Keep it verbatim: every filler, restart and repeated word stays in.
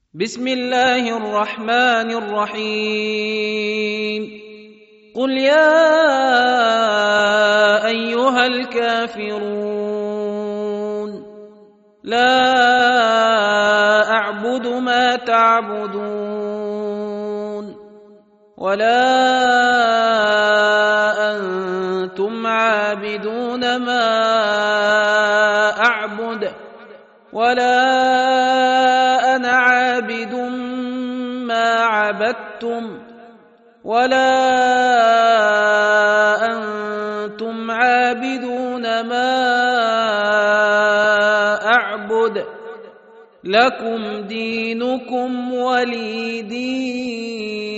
بسم الله الرحمن الرحيم قل يا أيها الكافرون لا أعبد ما تعبدون ولا أنتم عابدون ما أعبد ولا أنا عابد ما عبدتم ولا أنتم عابدون ما أعبد لكم دينكم ولي دين.